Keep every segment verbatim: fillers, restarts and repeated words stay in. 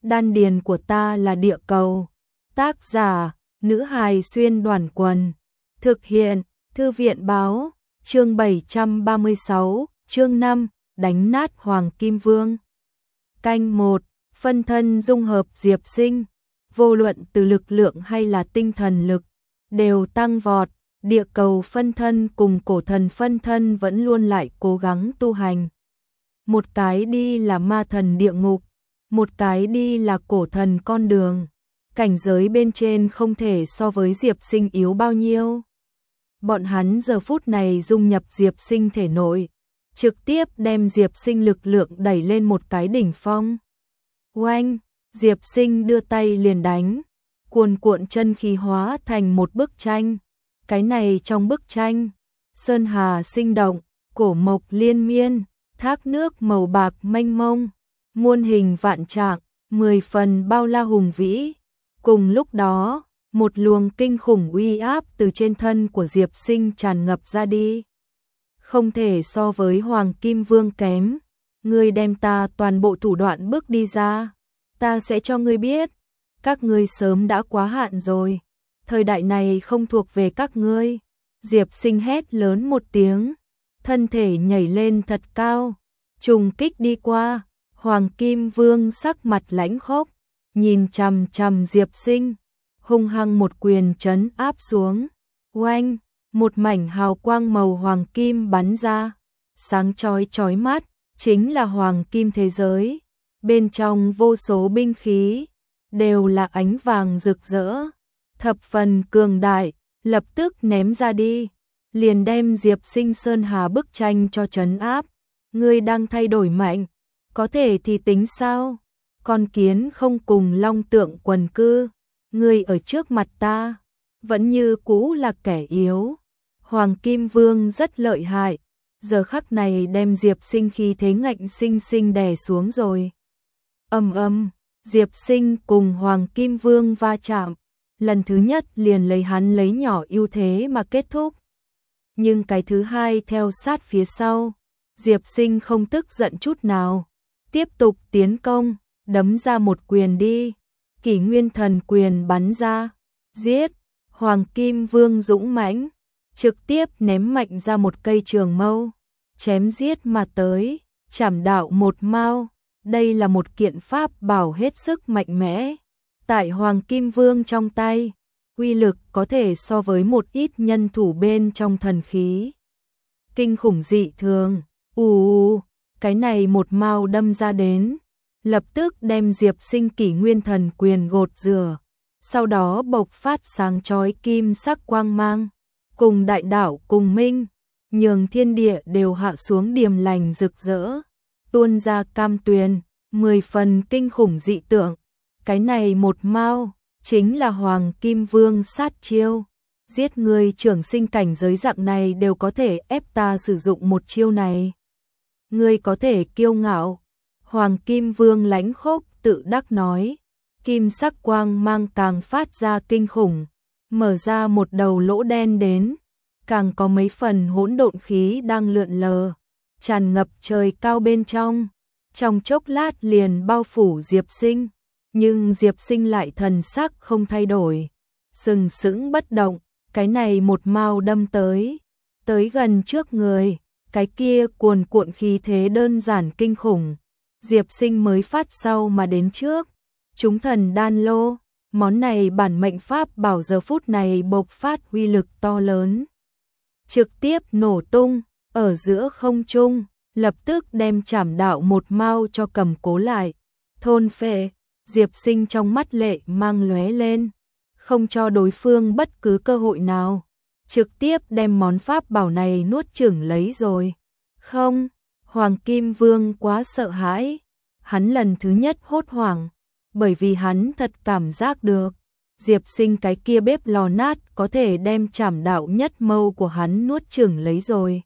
Đan điền của ta là địa cầu. Tác giả, nữ hài xuyên đoàn quần. Thực hiện, thư viện báo, chương bảy trăm ba mươi sáu, chương năm, đánh nát Hoàng Kim Vương. Canh một, phân thân dung hợp Diệp Sinh. Vô luận từ lực lượng hay là tinh thần lực, đều tăng vọt. Địa cầu phân thân cùng cổ thần phân thân vẫn luôn lại cố gắng tu hành. Một cái đi là ma thần địa ngục, một cái đi là cổ thần con đường. Cảnh giới bên trên không thể so với Diệp Sinh yếu bao nhiêu. Bọn hắn giờ phút này dung nhập Diệp Sinh thể nội, trực tiếp đem Diệp Sinh lực lượng đẩy lên một cái đỉnh phong. Oanh, Diệp Sinh đưa tay liền đánh, cuồn cuộn chân khí hóa thành một bức tranh. Cái này trong bức tranh, sơn hà sinh động, cổ mộc liên miên, thác nước màu bạc mênh mông, muôn hình vạn trạng, mười phần bao la hùng vĩ. Cùng lúc đó, một luồng kinh khủng uy áp từ trên thân của Diệp Sinh tràn ngập ra đi. Không thể so với Hoàng Kim Vương kém. Ngươi đem ta toàn bộ thủ đoạn bước đi ra, ta sẽ cho ngươi biết, các ngươi sớm đã quá hạn rồi. Thời đại này không thuộc về các ngươi. Diệp Sinh hét lớn một tiếng, thân thể nhảy lên thật cao, trùng kích đi qua. Hoàng Kim Vương sắc mặt lãnh khốc, nhìn chằm chằm Diệp Sinh, hung hăng một quyền trấn áp xuống. Oanh, một mảnh hào quang màu hoàng kim bắn ra, sáng chói chói mắt, chính là hoàng kim thế giới. Bên trong vô số binh khí, đều là ánh vàng rực rỡ, thập phần cường đại, lập tức ném ra đi, liền đem Diệp Sinh sơn hà bức tranh cho trấn áp. Ngươi đang thay đổi mạnh, có thể thì tính sao? Con kiến không cùng long tượng quần cư, ngươi ở trước mặt ta, vẫn như cũ là kẻ yếu. Hoàng Kim Vương rất lợi hại, giờ khắc này đem Diệp Sinh khí thế ngạnh sinh sinh đè xuống rồi. Ầm ầm, Diệp Sinh cùng Hoàng Kim Vương va chạm, lần thứ nhất liền lấy hắn lấy nhỏ ưu thế mà kết thúc. Nhưng cái thứ hai theo sát phía sau, Diệp Sinh không tức giận chút nào, tiếp tục tiến công, đấm ra một quyền đi. Kỷ Nguyên Thần quyền bắn ra, giết. Hoàng Kim Vương dũng mãnh, trực tiếp ném mạnh ra một cây trường mâu, chém giết mà tới, chảm đạo một mao. Đây là một kiện pháp bảo hết sức mạnh mẽ. Tại Hoàng Kim Vương trong tay, uy lực có thể so với một ít nhân thủ bên trong thần khí. Kinh khủng dị thường, ù, cái này một mao đâm ra đến, lập tức đem Diệp Sinh Kỷ Nguyên Thần quyền gột rửa, sau đó bộc phát sáng chói kim sắc quang mang, cùng đại đạo cùng minh, nhường thiên địa đều hạ xuống điềm lành rực rỡ, tuôn ra cam tuyền, mười phần kinh khủng dị tượng. Cái này một mao, chính là Hoàng Kim Vương sát chiêu. Giết người trưởng sinh cảnh giới dạng này đều có thể ép ta sử dụng một chiêu này. Ngươi có thể kiêu ngạo. Hoàng Kim Vương lãnh khốc tự đắc nói. Kim sắc quang mang càng phát ra kinh khủng, mở ra một đầu lỗ đen đến, càng có mấy phần hỗn độn khí đang lượn lờ, tràn ngập trời cao bên trong. Trong chốc lát liền bao phủ Diệp Sinh, nhưng Diệp Sinh lại thần sắc không thay đổi, sừng sững bất động. Cái này một mao đâm tới, tới gần trước người, cái kia cuồn cuộn khí thế đơn giản kinh khủng. Diệp Sinh mới phát sau mà đến trước. Chúng thần đan lô, món này bản mệnh pháp bảo giờ phút này bộc phát uy lực to lớn, trực tiếp nổ tung ở giữa không trung, lập tức đem chảm đạo một mao cho cầm cố lại, thôn phệ. Diệp Sinh trong mắt lệ mang lóe lên, không cho đối phương bất cứ cơ hội nào, trực tiếp đem món pháp bảo này nuốt chửng lấy rồi. Không, Hoàng Kim Vương quá sợ hãi, hắn lần thứ nhất hốt hoảng, bởi vì hắn thật cảm giác được, Diệp Sinh cái kia bếp lò nát có thể đem chảm đạo nhất mâu của hắn nuốt chửng lấy rồi.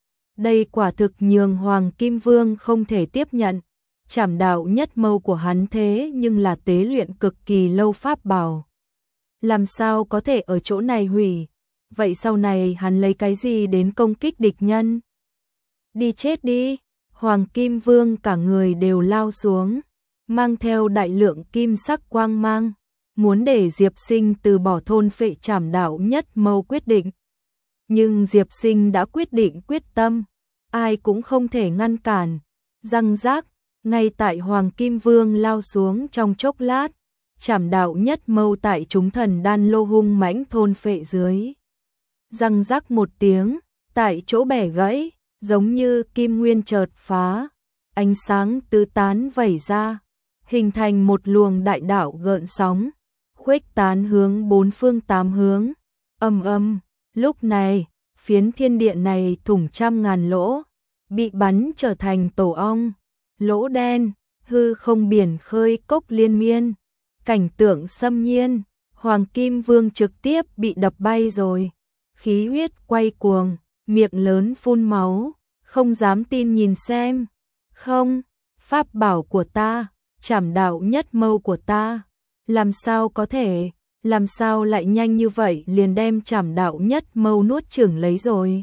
Đây quả thực nhường Hoàng Kim Vương không thể tiếp nhận, chảm đạo nhất mâu của hắn thế nhưng là tế luyện cực kỳ lâu pháp bảo. Làm sao có thể ở chỗ này hủy, vậy sau này hắn lấy cái gì đến công kích địch nhân? Đi chết đi, Hoàng Kim Vương cả người đều lao xuống, mang theo đại lượng kim sắc quang mang, muốn để Diệp Sinh từ bỏ thôn phệ trảm đạo nhất mâu quyết định. Nhưng Diệp Sinh đã quyết định quyết tâm, ai cũng không thể ngăn cản. Răng rác, ngay tại Hoàng Kim Vương lao xuống trong chốc lát, trảm đạo nhất mâu tại chúng thần đan lô hung mãnh thôn phệ dưới. Răng rác một tiếng, tại chỗ bẻ gãy, giống như kim nguyên chợt phá, ánh sáng tứ tán vẩy ra, hình thành một luồng đại đạo gợn sóng, khuếch tán hướng bốn phương tám hướng. Ầm ầm, lúc này, phiến thiên địa này thủng trăm ngàn lỗ, bị bắn trở thành tổ ong, lỗ đen, hư không biển khơi cốc liên miên, cảnh tượng xâm nhiên. Hoàng Kim Vương trực tiếp bị đập bay rồi, khí huyết quay cuồng, miệng lớn phun máu, không dám tin nhìn xem. Không, pháp bảo của ta, trảm đạo nhất mâu của ta, làm sao có thể, làm sao lại nhanh như vậy liền đem trảm đạo nhất mâu nuốt chửng lấy rồi.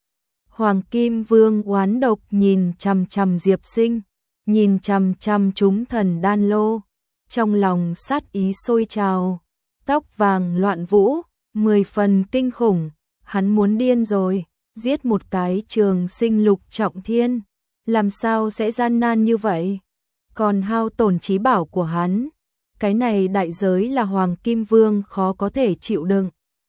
Hoàng Kim Vương oán độc nhìn chằm chằm Diệp Sinh, nhìn chằm chằm chúng thần đan lô, trong lòng sát ý sôi trào, tóc vàng loạn vũ, mười phần kinh khủng, hắn muốn điên rồi, giết một cái Trường Sinh lục trọng thiên, làm sao sẽ gian nan như vậy, còn hao tổn trí bảo của hắn, cái này đại giới là Hoàng Kim Vương khó có thể chịu đựng.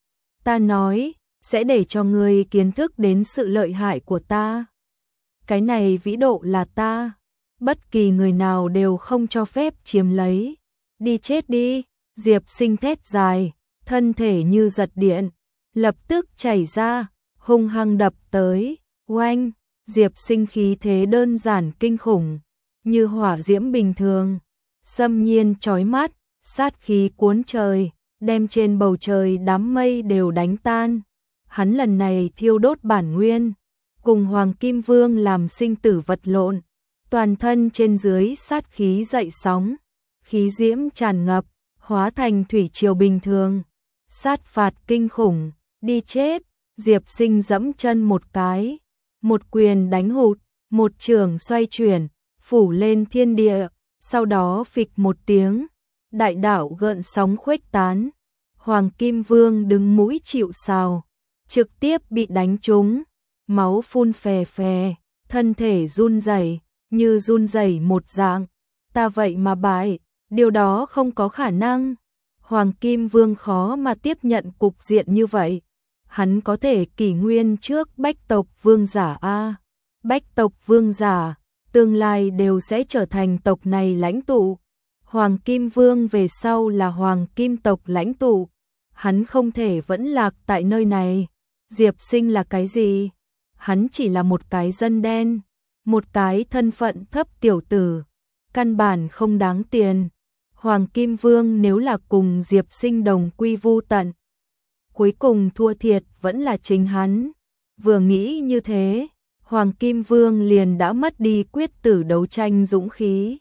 Ta nói, sẽ để cho ngươi kiến thức đến sự lợi hại của ta. Cái này vĩ độ là ta, bất kỳ người nào đều không cho phép chiếm lấy. Đi chết đi, Diệp Sinh thét dài, thân thể như giật điện, lập tức chảy ra, hung hăng đập tới, oanh, Diệp Sinh khí thế đơn giản kinh khủng, như hỏa diễm bình thường, xâm nhiên chói mắt, sát khí cuốn trời, đem trên bầu trời đám mây đều đánh tan. Hắn lần này thiêu đốt bản nguyên, cùng Hoàng Kim Vương làm sinh tử vật lộn, toàn thân trên dưới sát khí dậy sóng, khí diễm tràn ngập, hóa thành thủy triều bình thường, sát phạt kinh khủng. Đi chết, Diệp Sinh giẫm chân một cái, một quyền đánh hụt, một trường xoay chuyển, phủ lên thiên địa, sau đó phịch một tiếng, đại đạo gợn sóng khuếch tán. Hoàng Kim Vương đứng mũi chịu sào, trực tiếp bị đánh trúng, máu phun phè phè, thân thể run rẩy, như run rẩy một dạng. Ta vậy mà bại, điều đó không có khả năng. Hoàng Kim Vương khó mà tiếp nhận cục diện như vậy. Hắn có thể kỷ nguyên trước Bách tộc vương giả a, Bách tộc vương giả, tương lai đều sẽ trở thành tộc này lãnh tụ. Hoàng Kim Vương về sau là Hoàng Kim tộc lãnh tụ, hắn không thể vẫn lạc tại nơi này. Diệp Sinh là cái gì? Hắn chỉ là một cái dân đen, một cái thân phận thấp tiểu tử, căn bản không đáng tiền. Hoàng Kim Vương nếu là cùng Diệp Sinh đồng quy vu tận, cuối cùng thua thiệt vẫn là chính hắn. Vừa nghĩ như thế, Hoàng Kim Vương liền đã mất đi quyết tử đấu tranh dũng khí.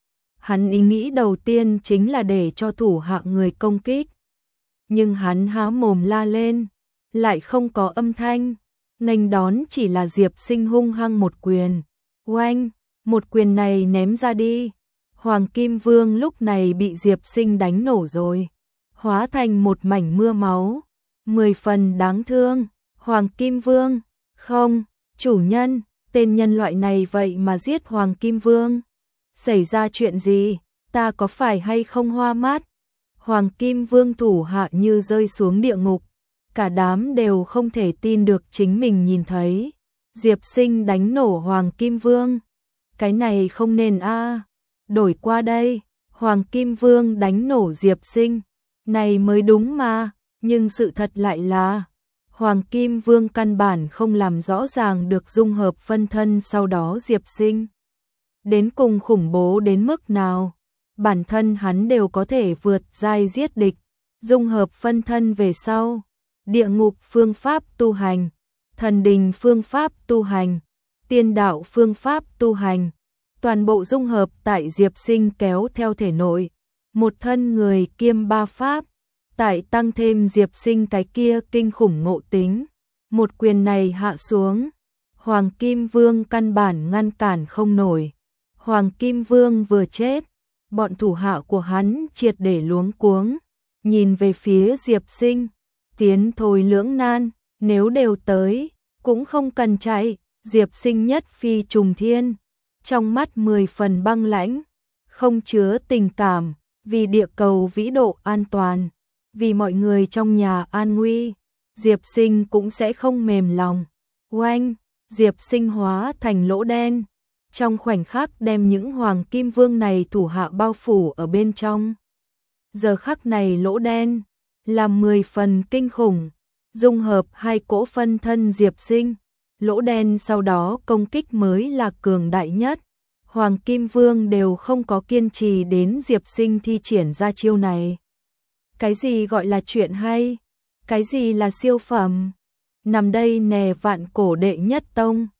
Hắn ý nghĩ đầu tiên chính là để cho thủ hạ người công kích. Nhưng hắn há mồm la lên, lại không có âm thanh, nghênh đón chỉ là Diệp Sinh hung hăng một quyền. Oanh, một quyền này ném ra đi. Hoàng Kim Vương lúc này bị Diệp Sinh đánh nổ rồi, hóa thành một mảnh mưa máu, mười phần đáng thương. Hoàng Kim Vương, không, chủ nhân, tên nhân loại này vậy mà giết Hoàng Kim Vương. Xảy ra chuyện gì, ta có phải hay không hoa mắt? Hoàng Kim Vương thủ hạ như rơi xuống địa ngục, cả đám đều không thể tin được chính mình nhìn thấy. Diệp Sinh đánh nổ Hoàng Kim Vương, cái này không nên a. Đổi qua đây, Hoàng Kim Vương đánh nổ Diệp Sinh, này mới đúng mà, nhưng sự thật lại là Hoàng Kim Vương căn bản không làm rõ ràng được dung hợp phân thân sau đó Diệp Sinh đến cùng khủng bố đến mức nào. Bản thân hắn đều có thể vượt giai giết địch, dung hợp phân thân về sau, địa ngục phương pháp tu hành, thần đình phương pháp tu hành, tiên đạo phương pháp tu hành, toàn bộ dung hợp tại Diệp Sinh kéo theo thể nội, một thân người kiêm ba pháp, tại tăng thêm Diệp Sinh cái kia kinh khủng ngộ tính. Một quyền này hạ xuống, Hoàng Kim Vương căn bản ngăn cản không nổi. Hoàng Kim Vương vừa chết, bọn thủ hạ của hắn triệt để luống cuống, nhìn về phía Diệp Sinh, tiến thôi lưỡng nan, nếu đều tới, cũng không cần chạy, Diệp Sinh nhất phi trùng thiên, trong mắt mười phần băng lãnh, không chứa tình cảm, vì địa cầu vĩ độ an toàn, vì mọi người trong nhà an nguy, Diệp Sinh cũng sẽ không mềm lòng. Oanh, Diệp Sinh hóa thành lỗ đen, trong khoảnh khắc đem những hoàng kim vương này thủ hạ bao phủ ở bên trong. Giờ khắc này lỗ đen là mười phần kinh khủng, dung hợp hai cỗ phân thân Diệp Sinh, lỗ đen sau đó công kích mới là cường đại nhất. Hoàng Kim Vương đều không có kiên trì đến Diệp Sinh thi triển ra chiêu này. Cái gì gọi là chuyện hay? Cái gì là siêu phẩm? Nằm đây nè vạn cổ đệ nhất tông.